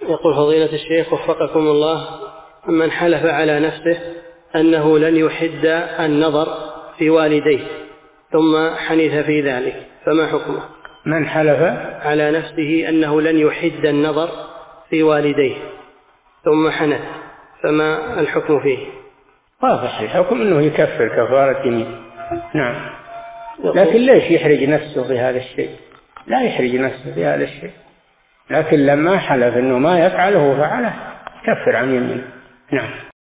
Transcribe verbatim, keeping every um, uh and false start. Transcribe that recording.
يقول فضيلة الشيخ وفقكم الله: من حلف على نفسه أنه لن يحد النظر في والديه ثم حنث في ذلك فما حكمه؟ من حلف على نفسه أنه لن يحد النظر في والديه ثم حنث فما الحكم فيه؟ واضح الحكم أنه يكفر كفارة يمين. نعم. لكن ليش يحرج نفسه بهذا الشيء؟ لا يحرج نفسه بهذا الشيء، لكن لما حلف أنه ما يفعله فعله كفر عن يمينه. نعم.